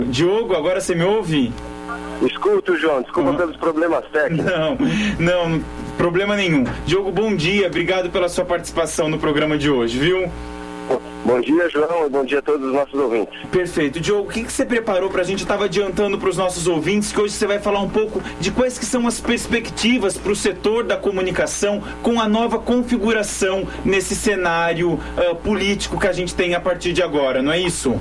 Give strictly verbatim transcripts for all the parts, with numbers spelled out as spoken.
Diogo, agora você me ouve? Escuto, João. Desculpa uhum. pelos problemas técnicos. Não, não, problema nenhum. Diogo, bom dia. Obrigado pela sua participação no programa de hoje, viu? Bom dia, João, e bom dia a todos os nossos ouvintes. Perfeito. Diogo, o que, que você preparou para a gente? Eu estava adiantando para os nossos ouvintes que hoje você vai falar um pouco de quais que são as perspectivas para o setor da comunicação com a nova configuração nesse cenário uh, político que a gente tem a partir de agora, não é isso?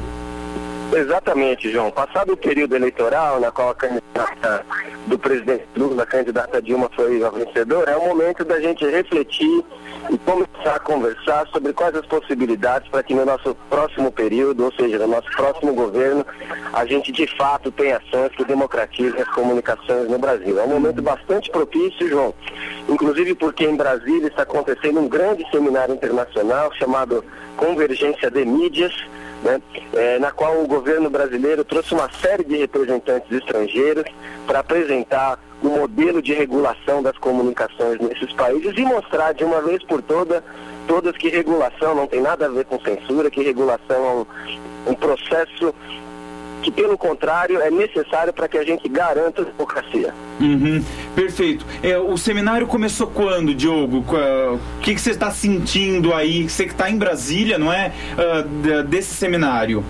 Exatamente, João. Passado o período eleitoral, na qual a candidata do presidente Lula, a candidata Dilma, foi a vencedora, é o momento da gente refletir e começar a conversar sobre quais as possibilidades para que no nosso próximo período, ou seja, no nosso próximo governo, a gente de fato tenha ações que democratizem as comunicações no Brasil. É um momento bastante propício, João, inclusive porque em Brasília está acontecendo um grande seminário internacional chamado Convergência de Mídias, Né? É, na qual o governo brasileiro trouxe uma série de representantes estrangeiros para apresentar o modelo de regulação das comunicações nesses países e mostrar de uma vez por toda, todas que regulação não tem nada a ver com censura, que regulação é um, um processo que, pelo contrário, é necessário para que a gente garanta a democracia. Uhum, perfeito. É, o seminário começou quando, Diogo? O que, que você está sentindo aí? Você que está em Brasília, não é? Uh, desse seminário.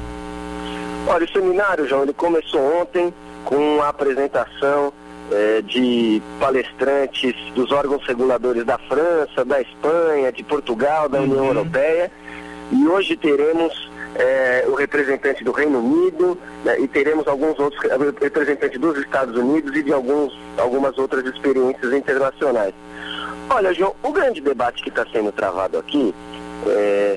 Olha, o seminário, João, ele começou ontem com a apresentação é, de palestrantes dos órgãos reguladores da França, da Espanha, de Portugal, da União uhum. Europeia. E hoje teremos É, o representante do Reino Unido, né, e teremos alguns outros representantes dos Estados Unidos e de alguns, algumas outras experiências internacionais. Olha, João, o grande debate que está sendo travado aqui é,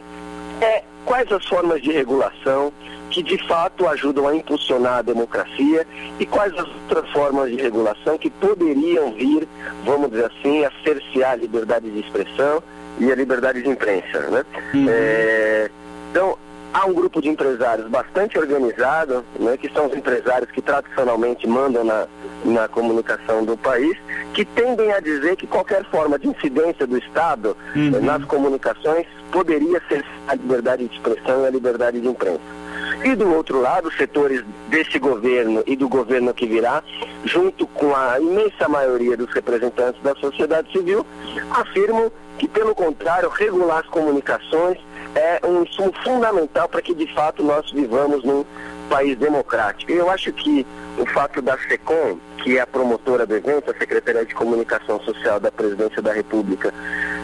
é quais as formas de regulação que de fato ajudam a impulsionar a democracia e quais as outras formas de regulação que poderiam vir, vamos dizer assim, a cercear a liberdade de expressão e a liberdade de imprensa, né? Uhum. É, então, há um grupo de empresários bastante organizado, né, que são os empresários que tradicionalmente mandam na, na comunicação do país, que tendem a dizer que qualquer forma de incidência do Estado uhum. eh, nas comunicações poderia ser a liberdade de expressão e a liberdade de imprensa. E do outro lado, setores deste governo e do governo que virá, junto com a imensa maioria dos representantes da sociedade civil, afirmam que, pelo contrário, regular as comunicações é um insumo fundamental para que, de fato, nós vivamos num país democrático. E eu acho que o fato da SECOM, que é a promotora do evento, a Secretaria de Comunicação Social da Presidência da República,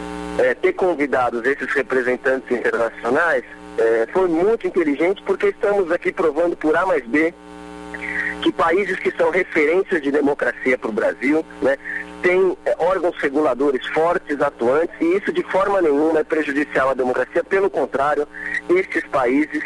é, ter convidado esses representantes internacionais, é, foi muito inteligente, porque estamos aqui provando por A mais B que países que são referências de democracia para o Brasil, né, tem é, órgãos reguladores fortes, atuantes, e isso de forma nenhuma é prejudicial à democracia. Pelo contrário, estes países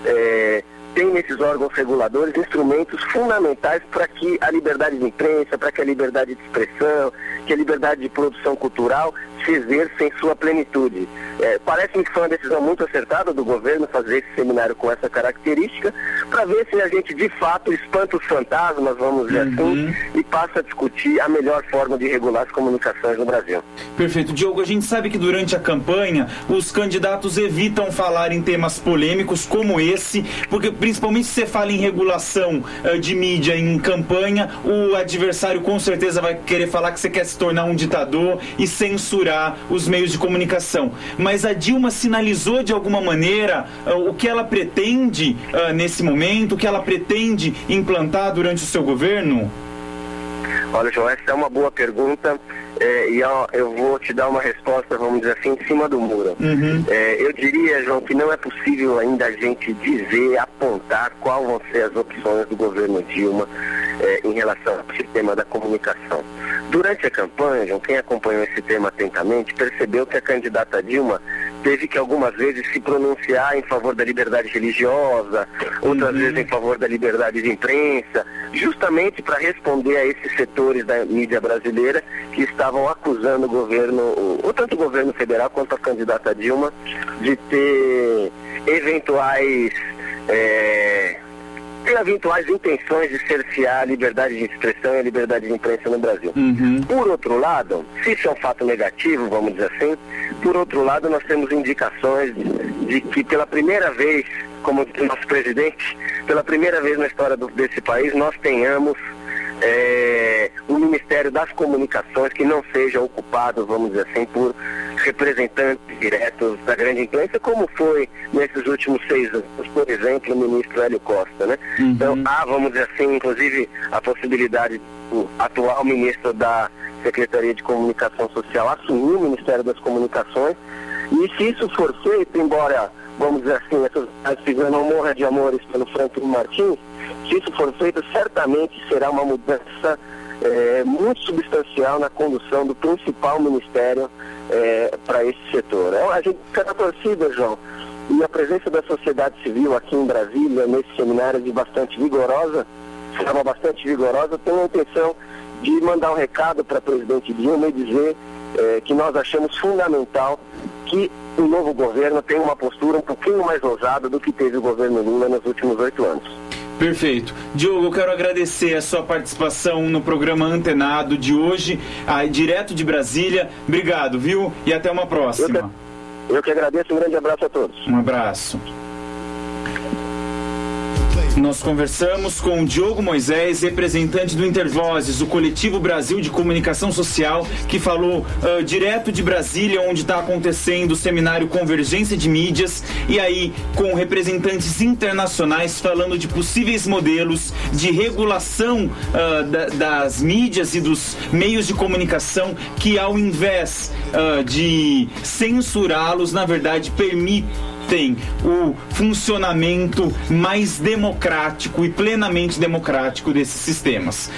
é, têm nesses órgãos reguladores instrumentos fundamentais para que a liberdade de imprensa, para que a liberdade de expressão, que a liberdade de produção cultural se exerça em sua plenitude. É, Parece-me que foi uma decisão muito acertada do governo fazer esse seminário com essa característica, para ver se a gente de fato espanta os fantasmas, vamos dizer uhum. assim, e passa a discutir a melhor forma de regular as comunicações no Brasil. Perfeito. Diogo, a gente sabe que durante a campanha os candidatos evitam falar em temas polêmicos como esse, porque principalmente se você fala em regulação uh, de mídia em campanha, o adversário com certeza vai querer falar que você quer se tornar um ditador e censurar os meios de comunicação. Mas a Dilma sinalizou de alguma maneira uh, o que ela pretende uh, nesse momento, o que ela pretende implantar durante o seu governo? Olha, João, essa é uma boa pergunta, é, e ó, eu vou te dar uma resposta, vamos dizer assim, em cima do muro. Uhum. É, eu diria, João, que não é possível ainda a gente dizer, apontar qual vão ser as opções do governo Dilma é, em relação ao sistema da comunicação. Durante a campanha, João, quem acompanhou esse tema atentamente percebeu que a candidata Dilma teve que algumas vezes se pronunciar em favor da liberdade religiosa, outras uhum. vezes em favor da liberdade de imprensa, justamente para responder a esses setores da mídia brasileira que estavam acusando o governo, ou tanto o governo federal quanto a candidata Dilma, de ter eventuais... É, tem eventuais intenções de cercear a liberdade de expressão e a liberdade de imprensa no Brasil. Uhum. Por outro lado, se isso é um fato negativo, vamos dizer assim, por outro lado nós temos indicações de, de que pela primeira vez, como diz o nosso presidente, pela primeira vez na história do, desse país, nós tenhamos é, um Ministério das Comunicações que não seja ocupado, vamos dizer assim, por representantes diretos da grande imprensa, como foi nesses últimos seis anos, por exemplo, o ministro Hélio Costa, né? Uhum. Então, há, vamos dizer assim, inclusive a possibilidade do atual ministro da Secretaria de Comunicação Social assumir o Ministério das Comunicações, e se isso for feito, embora, vamos dizer assim, essa figura não morra de amores pelo Franklin Martins, se isso for feito, certamente será uma mudança é, muito substancial na condução do principal ministério é, para esse setor. É, a gente fica na torcida, João, e a presença da sociedade civil aqui em Brasília, nesse seminário de bastante vigorosa, de forma bastante vigorosa, tem a intenção de mandar um recado para a presidente Dilma e dizer é, que nós achamos fundamental que o novo governo tenha uma postura um pouquinho mais ousada do que teve o governo Lula nos últimos oito anos. Perfeito. Diogo, eu quero agradecer a sua participação no programa Antenado de hoje, ah, direto de Brasília. Obrigado, viu? E até uma próxima. Eu que, eu que agradeço, um grande abraço a todos. Um abraço. Nós conversamos com o Diogo Moisés, representante do Intervozes, o Coletivo Brasil de Comunicação Social, que falou uh, direto de Brasília, onde está acontecendo o seminário Convergência de Mídias, e aí com representantes internacionais falando de possíveis modelos de regulação uh, da, das mídias e dos meios de comunicação que, ao invés uh, de censurá-los, na verdade permitem tem o funcionamento mais democrático e plenamente democrático desses sistemas.